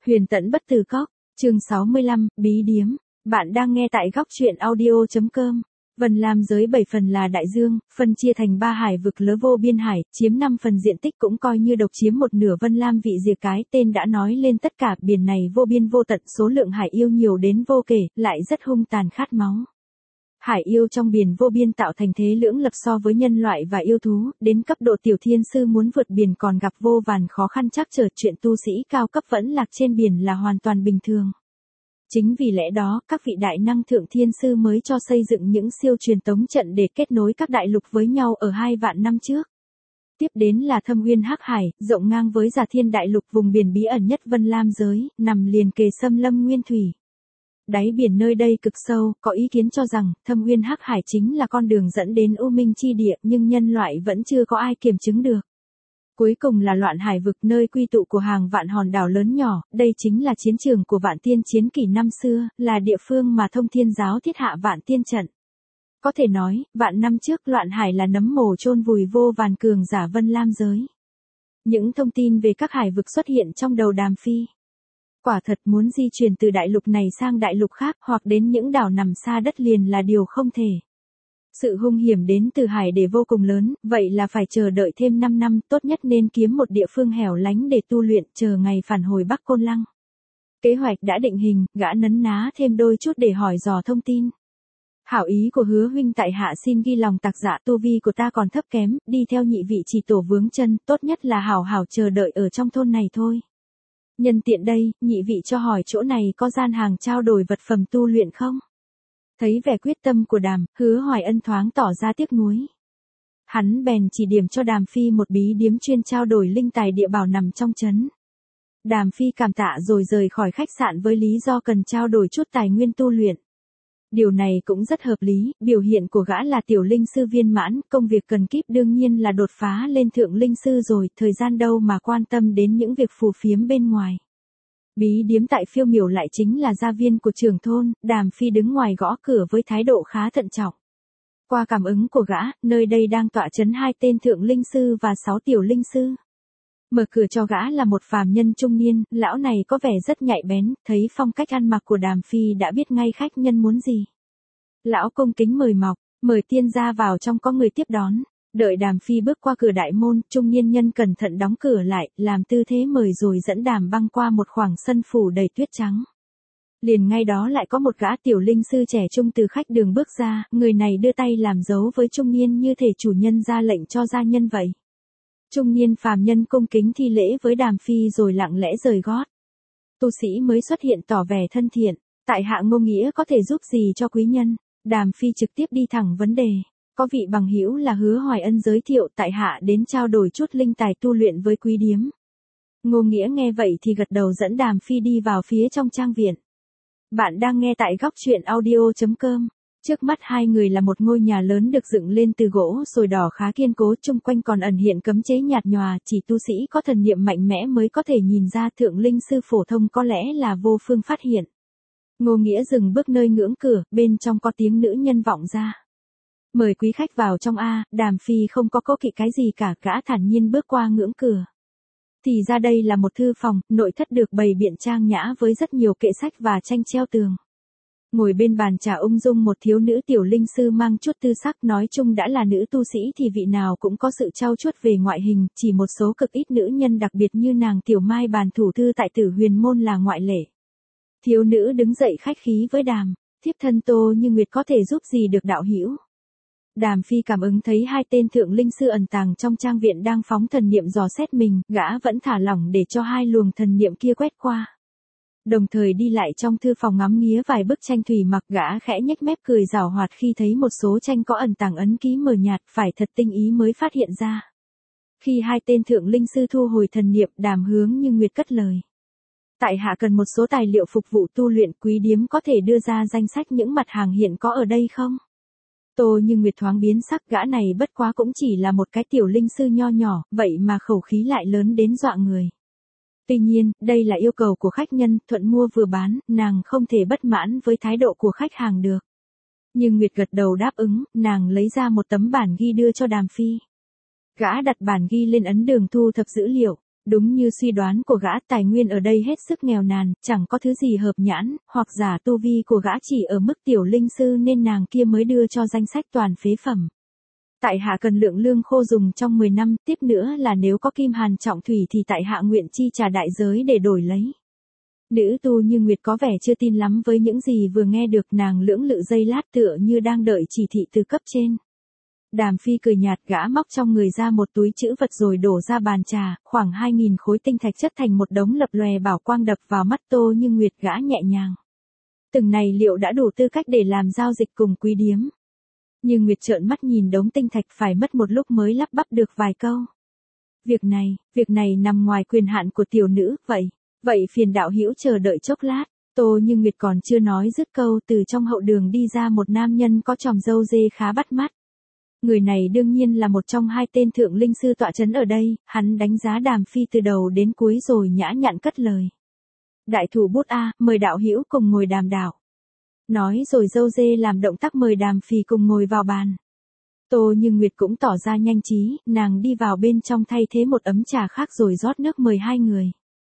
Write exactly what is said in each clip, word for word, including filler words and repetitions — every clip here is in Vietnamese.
Huyền tẫn bất từ cóc, chương sáu mươi lăm, bí điếm. Bạn đang nghe tại góc truyện audio.com. Vân Lam giới bảy phần là đại dương, phân chia thành ba hải vực lớn vô biên hải, chiếm năm phần diện tích cũng coi như độc chiếm một nửa Vân Lam vị diệt cái tên đã nói lên tất cả, biển này vô biên vô tận, số lượng hải yêu nhiều đến vô kể, lại rất hung tàn khát máu. Hải yêu trong biển vô biên tạo thành thế lưỡng lập so với nhân loại và yêu thú, đến cấp độ tiểu thiên sư muốn vượt biển còn gặp vô vàn khó khăn trắc trở, chuyện tu sĩ cao cấp vẫn lạc trên biển là hoàn toàn bình thường. Chính vì lẽ đó, các vị đại năng thượng thiên sư mới cho xây dựng những siêu truyền tống trận để kết nối các đại lục với nhau ở hai vạn năm trước. Tiếp đến là Thâm Uyên Hắc Hải, rộng ngang với Già Thiên Đại Lục, vùng biển bí ẩn nhất Vân Lam giới, nằm liền kề xâm lâm nguyên thủy. Đáy biển nơi đây cực sâu, có ý kiến cho rằng Thâm Uyên Hắc Hải chính là con đường dẫn đến U Minh chi địa, nhưng nhân loại vẫn chưa có ai kiểm chứng được. Cuối cùng là Loạn Hải vực, nơi quy tụ của hàng vạn hòn đảo lớn nhỏ, đây chính là chiến trường của Vạn Tiên chiến kỷ năm xưa, là địa phương mà Thông Thiên giáo thiết hạ Vạn Tiên trận. Có thể nói, vạn năm trước Loạn Hải là nấm mồ chôn vùi vô vàn cường giả Vân Lam giới. Những thông tin về các hải vực xuất hiện trong đầu Đàm Phi. Quả thật muốn di chuyển từ đại lục này sang đại lục khác hoặc đến những đảo nằm xa đất liền là điều không thể. Sự hung hiểm đến từ hải để vô cùng lớn, vậy là phải chờ đợi thêm năm năm, tốt nhất nên kiếm một địa phương hẻo lánh để tu luyện, chờ ngày phản hồi Bắc Côn Lăng. Kế hoạch đã định hình, gã nấn ná thêm đôi chút để hỏi dò thông tin. Hảo ý của Hứa huynh tại hạ xin ghi lòng tặc dạ, tu vi của ta còn thấp kém, đi theo nhị vị chỉ tổ vướng chân, tốt nhất là hảo hảo chờ đợi ở trong thôn này thôi. Nhân tiện đây, nhị vị cho hỏi chỗ này có gian hàng trao đổi vật phẩm tu luyện không? Thấy vẻ quyết tâm của Đàm, Hứa Hoài Ân thoáng tỏ ra tiếc nuối. Hắn bèn chỉ điểm cho Đàm Phi một bí điếm chuyên trao đổi linh tài địa bảo nằm trong trấn. Đàm Phi cảm tạ rồi rời khỏi khách sạn với lý do cần trao đổi chút tài nguyên tu luyện. Điều này cũng rất hợp lý, biểu hiện của gã là tiểu linh sư viên mãn, công việc cần kíp đương nhiên là đột phá lên thượng linh sư rồi, thời gian đâu mà quan tâm đến những việc phù phiếm bên ngoài. Bí điếm tại Phiêu Miểu lại chính là gia viên của trưởng thôn, Đàm Phi đứng ngoài gõ cửa với thái độ khá thận trọng. Qua cảm ứng của gã, nơi đây đang tọa trấn hai tên thượng linh sư và sáu tiểu linh sư. Mở cửa cho gã là một phàm nhân trung niên, lão này có vẻ rất nhạy bén, thấy phong cách ăn mặc của Đàm Phi đã biết ngay khách nhân muốn gì. Lão cung kính mời mọc, mời tiên gia vào trong, có người tiếp đón. Đợi Đàm Phi bước qua cửa đại môn, trung niên nhân cẩn thận đóng cửa lại, làm tư thế mời rồi dẫn Đàm băng qua một khoảng sân phủ đầy tuyết trắng. Liền ngay đó lại có một gã tiểu linh sư trẻ trung từ khách đường bước ra, người này đưa tay làm dấu với trung niên như thể chủ nhân ra lệnh cho gia nhân vậy. Trung niên phàm nhân cung kính thi lễ với Đàm Phi rồi lặng lẽ rời gót. Tu sĩ mới xuất hiện tỏ vẻ thân thiện, tại hạ Ngô Nghĩa có thể giúp gì cho quý nhân? Đàm Phi trực tiếp đi thẳng vấn đề. Có vị bằng hữu là Hứa Hoài Ân giới thiệu tại hạ đến trao đổi chút linh tài tu luyện với quý điếm. Ngô Nghĩa nghe vậy thì gật đầu dẫn Đàm Phi đi vào phía trong trang viện. Bạn đang nghe tại góc truyện audio.com. Trước mắt hai người là một ngôi nhà lớn được dựng lên từ gỗ sồi đỏ khá kiên cố, chung quanh còn ẩn hiện cấm chế nhạt nhòa, chỉ tu sĩ có thần niệm mạnh mẽ mới có thể nhìn ra, thượng linh sư phổ thông có lẽ là vô phương phát hiện. Ngô Nghĩa dừng bước nơi ngưỡng cửa, bên trong có tiếng nữ nhân vọng ra. Mời quý khách vào trong a. Đàm Phi không có cố kỵ cái gì cả, gã thản nhiên bước qua ngưỡng cửa. Thì ra đây là một thư phòng, nội thất được bày biện trang nhã với rất nhiều kệ sách và tranh treo tường. Ngồi bên bàn trà ung dung một thiếu nữ tiểu linh sư mang chút tư sắc, nói chung đã là nữ tu sĩ thì vị nào cũng có sự trau chuốt về ngoại hình, chỉ một số cực ít nữ nhân đặc biệt như nàng Tiểu Mai bàn thủ thư tại Tử Huyền môn là ngoại lệ. Thiếu nữ đứng dậy khách khí với Đàm, thiếp thân Tô Như Nguyệt có thể giúp gì được đạo hữu? Đàm Phi cảm ứng thấy hai tên thượng linh sư ẩn tàng trong trang viện đang phóng thần niệm dò xét mình, gã vẫn thả lỏng để cho hai luồng thần niệm kia quét qua. Đồng thời đi lại trong thư phòng ngắm nghía vài bức tranh thủy mặc, gã khẽ nhếch mép cười giảo hoạt khi thấy một số tranh có ẩn tàng ấn ký mờ nhạt, phải thật tinh ý mới phát hiện ra. Khi hai tên thượng linh sư thu hồi thần niệm, Đàm Hướng Như Nguyệt cất lời. Tại hạ cần một số tài liệu phục vụ tu luyện, quý điếm có thể đưa ra danh sách những mặt hàng hiện có ở đây không? Tô Như Nguyệt thoáng biến sắc, gã này bất quá cũng chỉ là một cái tiểu linh sư nho nhỏ, vậy mà khẩu khí lại lớn đến dọa người. Tuy nhiên, đây là yêu cầu của khách nhân, thuận mua vừa bán, nàng không thể bất mãn với thái độ của khách hàng được. Nhưng Nguyệt gật đầu đáp ứng, nàng lấy ra một tấm bản ghi đưa cho Đàm Phi. Gã đặt bản ghi lên ấn đường thu thập dữ liệu, Đúng như suy đoán của gã, tài nguyên ở đây hết sức nghèo nàn, chẳng có thứ gì hợp nhãn, hoặc giả tu vi của gã chỉ ở mức tiểu linh sư nên nàng kia mới đưa cho danh sách toàn phế phẩm. Tại hạ cần lượng lương khô dùng trong mười năm, tiếp nữa là nếu có kim hàn trọng thủy thì tại hạ nguyện chi trả đại giới để đổi lấy. Nữ tu Như Nguyệt có vẻ chưa tin lắm với những gì vừa nghe được, nàng lưỡng lự giây lát tựa như đang đợi chỉ thị từ cấp trên. Đàm Phi cười nhạt, gã móc trong người ra một túi trữ vật rồi đổ ra bàn trà, khoảng hai nghìn khối tinh thạch chất thành một đống lập lòe bảo quang đập vào mắt Tô Như Nguyệt, gã nhẹ nhàng. Từng này liệu đã đủ tư cách để làm giao dịch cùng quý điếm? Như Nguyệt trợn mắt nhìn đống tinh thạch, phải mất một lúc mới lắp bắp được vài câu. Việc này, việc này nằm ngoài quyền hạn của tiểu nữ, vậy, vậy phiền đạo hữu chờ đợi chốc lát. Tô Như Nguyệt còn chưa nói dứt câu, từ trong hậu đường đi ra một nam nhân có tròm râu dê khá bắt mắt. Người này đương nhiên là một trong hai tên thượng linh sư tọa trấn ở đây, hắn đánh giá Đàm Phi từ đầu đến cuối rồi nhã nhặn cất lời. Đại thủ bút a, mời đạo hữu cùng ngồi đàm đạo. Nói rồi râu dê làm động tác mời Đàm Phi cùng ngồi vào bàn. Tô Như Nguyệt cũng tỏ ra nhanh trí, nàng đi vào bên trong thay thế một ấm trà khác rồi rót nước mời hai người.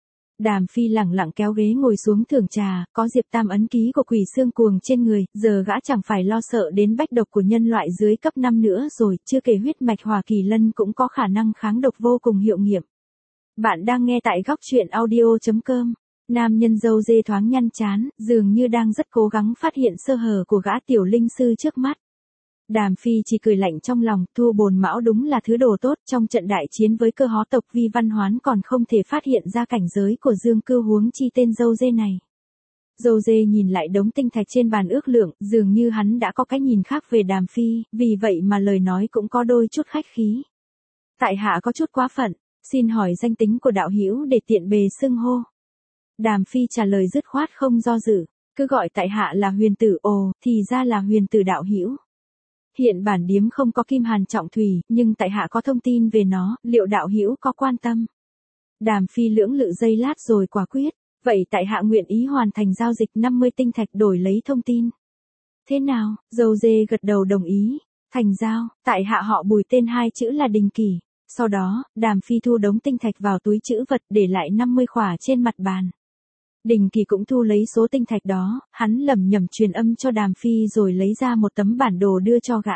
Đàm Phi lẳng lặng kéo ghế ngồi xuống thưởng trà, có Diệp Tam ấn ký của quỷ xương cuồng trên người, giờ gã chẳng phải lo sợ đến bách độc của nhân loại dưới cấp năm nữa rồi, chưa kể huyết mạch Hỏa Kỳ Lân cũng có khả năng kháng độc vô cùng hiệu nghiệm. Bạn đang nghe tại góc truyện audio chấm com. Nam nhân râu dê thoáng nhăn chán, dường như đang rất cố gắng phát hiện sơ hở của gã tiểu linh sư trước mắt. Đàm Phi chỉ cười lạnh trong lòng, Thu Bồn Mão đúng là thứ đồ tốt, trong trận đại chiến với Cơ Hó tộc Vi Văn Hoán còn không thể phát hiện ra cảnh giới của Dương Cưu, huống chi tên dâu dê này. Dâu dê nhìn lại đống tinh thạch trên bàn ước lượng, dường như hắn đã có cái nhìn khác về Đàm Phi, vì vậy mà lời nói cũng có đôi chút khách khí. Tại hạ có chút quá phận, xin hỏi danh tính của đạo hữu để tiện bề xưng hô. Đàm Phi trả lời dứt khoát không do dự, cứ gọi tại hạ là Huyền Tử. Ồ, thì ra là Huyền Tử đạo hữu. Hiện bản điếm không có kim hàn trọng thủy, nhưng tại hạ có thông tin về nó, liệu đạo hữu có quan tâm? Đàm Phi lưỡng lự giây lát rồi quả quyết, vậy tại hạ nguyện ý hoàn thành giao dịch năm mươi tinh thạch đổi lấy thông tin. Thế nào? Dâu dê gật đầu đồng ý. Thành giao, tại hạ họ Bùi, tên hai chữ là Đình Kỳ. Sau đó, Đàm Phi thu đống tinh thạch vào túi trữ vật, để lại năm mươi khỏa trên mặt bàn. Đình Kỳ cũng thu lấy số tinh thạch đó, hắn lẩm nhẩm truyền âm cho Đàm Phi rồi lấy ra một tấm bản đồ đưa cho gã.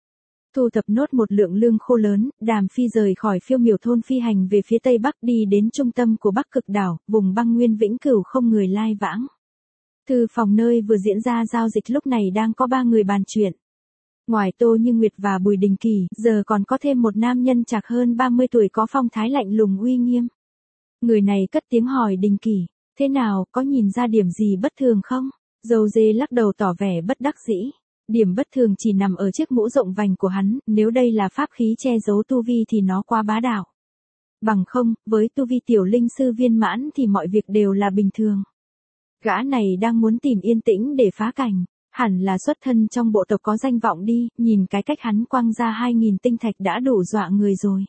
Thu thập nốt một lượng lương khô lớn, Đàm Phi rời khỏi Phiêu Miểu thôn phi hành về phía tây bắc, đi đến trung tâm của Bắc Cực đảo, vùng băng nguyên vĩnh cửu không người lai vãng. Thư phòng nơi vừa diễn ra giao dịch lúc này đang có ba người bàn chuyện. Ngoài Tô Như Nguyệt và Bùi Đình Kỳ, giờ còn có thêm một nam nhân chạc hơn ba mươi tuổi có phong thái lạnh lùng uy nghiêm. Người này cất tiếng hỏi Đình Kỳ. Thế nào, có nhìn ra điểm gì bất thường không? Dâu dê lắc đầu tỏ vẻ bất đắc dĩ. Điểm bất thường chỉ nằm ở chiếc mũ rộng vành của hắn, nếu đây là pháp khí che giấu tu vi thì nó quá bá đạo. Bằng không, với tu vi tiểu linh sư viên mãn thì mọi việc đều là bình thường. Gã này đang muốn tìm yên tĩnh để phá cảnh, hẳn là xuất thân trong bộ tộc có danh vọng đi, nhìn cái cách hắn quăng ra hai nghìn tinh thạch đã đủ dọa người rồi.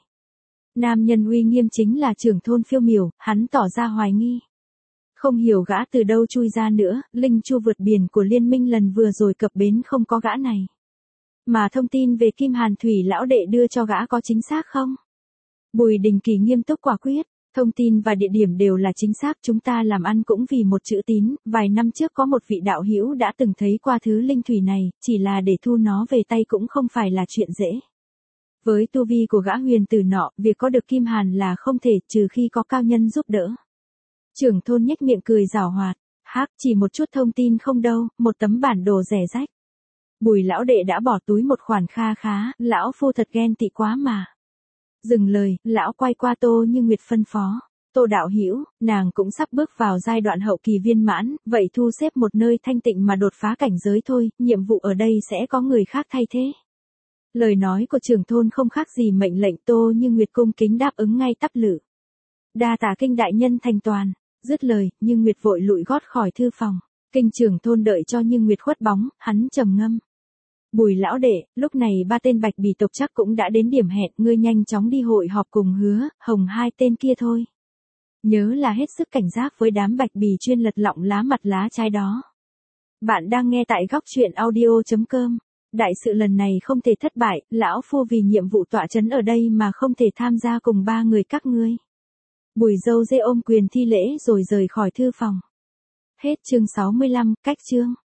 Nam nhân uy nghiêm chính là trưởng thôn Phiêu Miểu, hắn tỏ ra hoài nghi. Không hiểu gã từ đâu chui ra nữa, linh chu vượt biển của liên minh lần vừa rồi cập bến không có gã này. Mà thông tin về Kim Hàn Thủy lão đệ đưa cho gã có chính xác không? Bùi Đình Kỳ nghiêm túc quả quyết, thông tin và địa điểm đều là chính xác, chúng ta làm ăn cũng vì một chữ tín, vài năm trước có một vị đạo hữu đã từng thấy qua thứ linh thủy này, chỉ là để thu nó về tay cũng không phải là chuyện dễ. Với tu vi của gã Huyền Tử nọ, việc có được Kim Hàn là không thể, trừ khi có cao nhân giúp đỡ. Trưởng thôn nhếch miệng cười giảo hoạt, hắc, chỉ một chút thông tin không đâu, một tấm bản đồ rẻ rách. Bùi lão đệ đã bỏ túi một khoản kha khá, lão phu thật ghen tị quá mà. Dừng lời, lão quay qua Tô Như Nguyệt phân phó. Tô đạo hữu, nàng cũng sắp bước vào giai đoạn hậu kỳ viên mãn, vậy thu xếp một nơi thanh tịnh mà đột phá cảnh giới thôi, nhiệm vụ ở đây sẽ có người khác thay thế. Lời nói của trưởng thôn không khác gì mệnh lệnh, Tô Như Nguyệt cung kính đáp ứng ngay tắp lự. Đa tạ Kinh đại nhân thành toàn. Dứt lời, Như Nguyệt vội lụi gót khỏi thư phòng. Kinh trưởng thôn đợi cho Như Nguyệt khuất bóng, hắn trầm ngâm. Bùi lão đệ, lúc này ba tên Bạch Bì tộc chắc cũng đã đến điểm hẹn, ngươi nhanh chóng đi hội họp cùng Hứa, Hồng hai tên kia thôi. Nhớ là hết sức cảnh giác với đám Bạch Bì chuyên lật lọng lá mặt lá trái đó. Bạn đang nghe tại góc truyện audio chấm com. Đại sự lần này không thể thất bại, lão phu vì nhiệm vụ tọa trấn ở đây mà không thể tham gia cùng ba người các ngươi. Bùi Dâu Dê ôm quyền thi lễ rồi rời khỏi thư phòng. Hết chương sáu mươi lăm, cách chương.